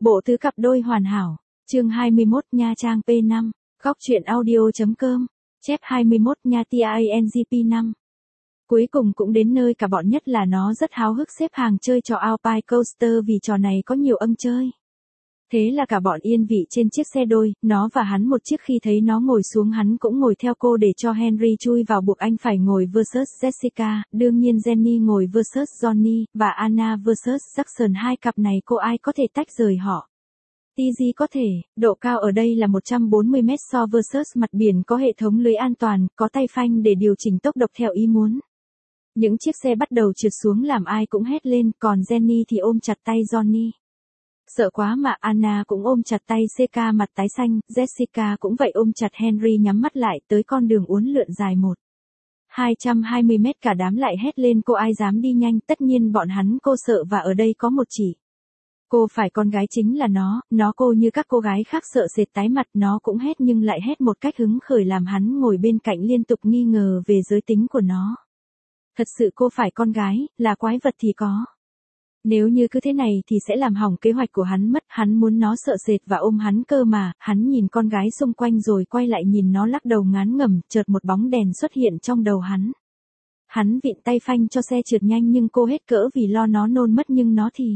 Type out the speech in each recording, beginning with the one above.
Bộ tứ cặp đôi hoàn hảo. Chương 21 Nha Trang P5. Góc truyện audio.com. Chép 21 Nha TINGP 5. Cuối cùng cũng đến nơi cả bọn, nhất là nó rất háo hức xếp hàng chơi trò Alpine Coaster vì trò này có nhiều ân chơi. Thế là cả bọn yên vị trên chiếc xe đôi, nó và hắn một chiếc. Khi thấy nó ngồi xuống hắn cũng ngồi theo cô để cho Henry chui vào, buộc anh phải ngồi versus Jessica, đương nhiên Jenny ngồi versus Johnny, và Anna versus Jackson. Hai cặp này cô ai có thể tách rời họ. TG có thể, độ cao ở đây là 140 mét so versus mặt biển, có hệ thống lưới an toàn, có tay phanh để điều chỉnh tốc độ theo ý muốn. Những chiếc xe bắt đầu trượt xuống làm ai cũng hét lên, còn Jenny thì ôm chặt tay Johnny. Sợ quá mà Anna cũng ôm chặt tay CK mặt tái xanh, Jessica cũng vậy ôm chặt Henry nhắm mắt lại. Tới con đường uốn lượn dài 220 mét, cả đám lại hét lên, cô ai dám đi nhanh. Tất nhiên bọn hắn cô sợ, và ở đây có một chỉ cô phải con gái chính là nó cô như các cô gái khác sợ sệt tái mặt. Nó cũng hét nhưng lại hét một cách hứng khởi làm hắn ngồi bên cạnh liên tục nghi ngờ về giới tính của nó. Thật sự cô phải con gái, là quái vật thì có. Nếu như cứ thế này thì sẽ làm hỏng kế hoạch của hắn mất. Hắn muốn nó sợ sệt và ôm hắn cơ mà. Hắn nhìn con gái xung quanh rồi quay lại nhìn nó lắc đầu ngán ngẩm. Chợt một bóng đèn xuất hiện trong đầu hắn. Hắn vịn tay phanh cho xe trượt nhanh nhưng cô hết cỡ vì lo nó nôn mất, nhưng nó thì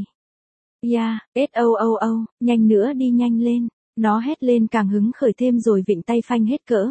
nhanh nữa đi, nhanh lên. Nó hét lên càng hứng khởi thêm rồi vịn tay phanh hết cỡ.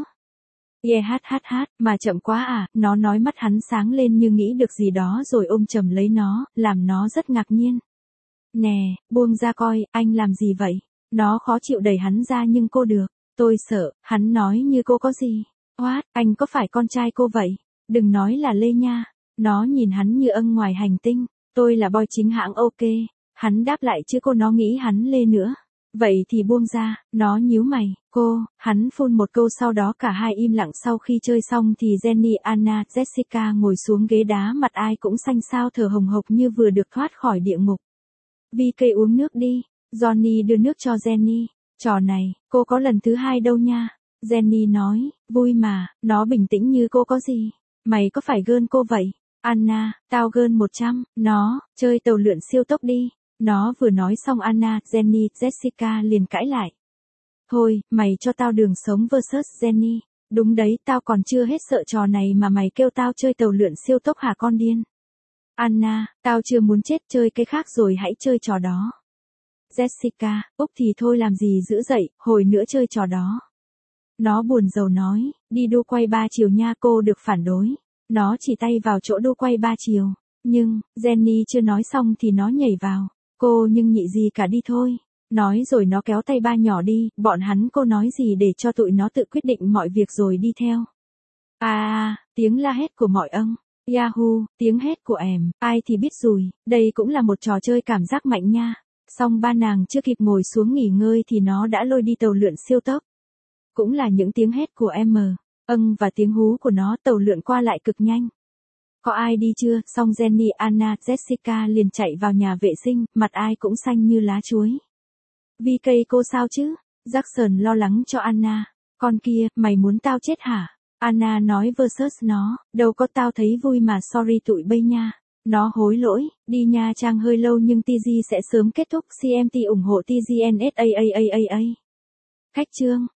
Mà chậm quá à, nó nói. Mắt hắn sáng lên như nghĩ được gì đó rồi ôm chầm lấy nó, làm nó rất ngạc nhiên. Nè, buông ra coi, anh làm gì vậy? Nó khó chịu đẩy hắn ra nhưng cô được. Tôi sợ, hắn nói như cô có gì. What, anh có phải con trai cô vậy? Đừng nói là Lê nha. Nó nhìn hắn như ân ngoài hành tinh. Tôi là boy chính hãng, ok. Hắn đáp lại chứ cô. Nó nghĩ hắn Lê nữa. Vậy thì buông ra. Nó nhíu mày. Cô, hắn phun một câu sau đó cả hai im lặng. Sau khi chơi xong thì Jenny, Anna, Jessica ngồi xuống ghế đá, mặt ai cũng xanh xao, thở hồng hộc như vừa được thoát khỏi địa ngục. VK uống nước đi. Johnny đưa nước cho Jenny. Trò này, cô có lần thứ hai đâu nha. Jenny nói, vui mà. Nó bình tĩnh như cô có gì. Mày có phải gơn cô vậy? Anna, tao gơn 100. Nó, chơi tàu lượn siêu tốc đi. Nó vừa nói xong Anna, Jenny, Jessica liền cãi lại. Thôi, mày cho tao đường sống versus Jenny. Đúng đấy, tao còn chưa hết sợ trò này mà mày kêu tao chơi tàu lượn siêu tốc hả con điên? Anna, tao chưa muốn chết, chơi cái khác rồi hãy chơi trò đó. Jessica, Úc thì thôi làm gì dữ dậy, hồi nữa chơi trò đó. Nó buồn rầu nói, đi đu quay 3 chiều nha. Cô được phản đối. Nó chỉ tay vào chỗ đu quay 3 chiều. Nhưng, Jenny chưa nói xong thì nó nhảy vào. Cô nhưng nhị gì cả, đi thôi. Nói rồi nó kéo tay ba nhỏ đi. Bọn hắn cô nói gì để cho tụi nó tự quyết định mọi việc rồi đi theo. Tiếng la hét của mọi ông. Yahoo, tiếng hét của em. Ai thì biết rồi, đây cũng là một trò chơi cảm giác mạnh nha. Xong ba nàng chưa kịp ngồi xuống nghỉ ngơi thì nó đã lôi đi tàu lượn siêu tốc. Cũng là những tiếng hét của em và tiếng hú của nó. Tàu lượn qua lại cực nhanh. Có ai đi chưa? Xong Jenny, Anna, Jessica liền chạy vào nhà vệ sinh, mặt ai cũng xanh như lá chuối. VK cô sao chứ? Jackson lo lắng cho Anna. Con kia, mày muốn tao chết hả? Anna nói versus nó, đâu có, tao thấy vui mà, sorry tụi bay nha. Nó hối lỗi, đi Nha Trang hơi lâu nhưng TG sẽ sớm kết thúc. CMT ủng hộ TGNSAAAA. Khách chương.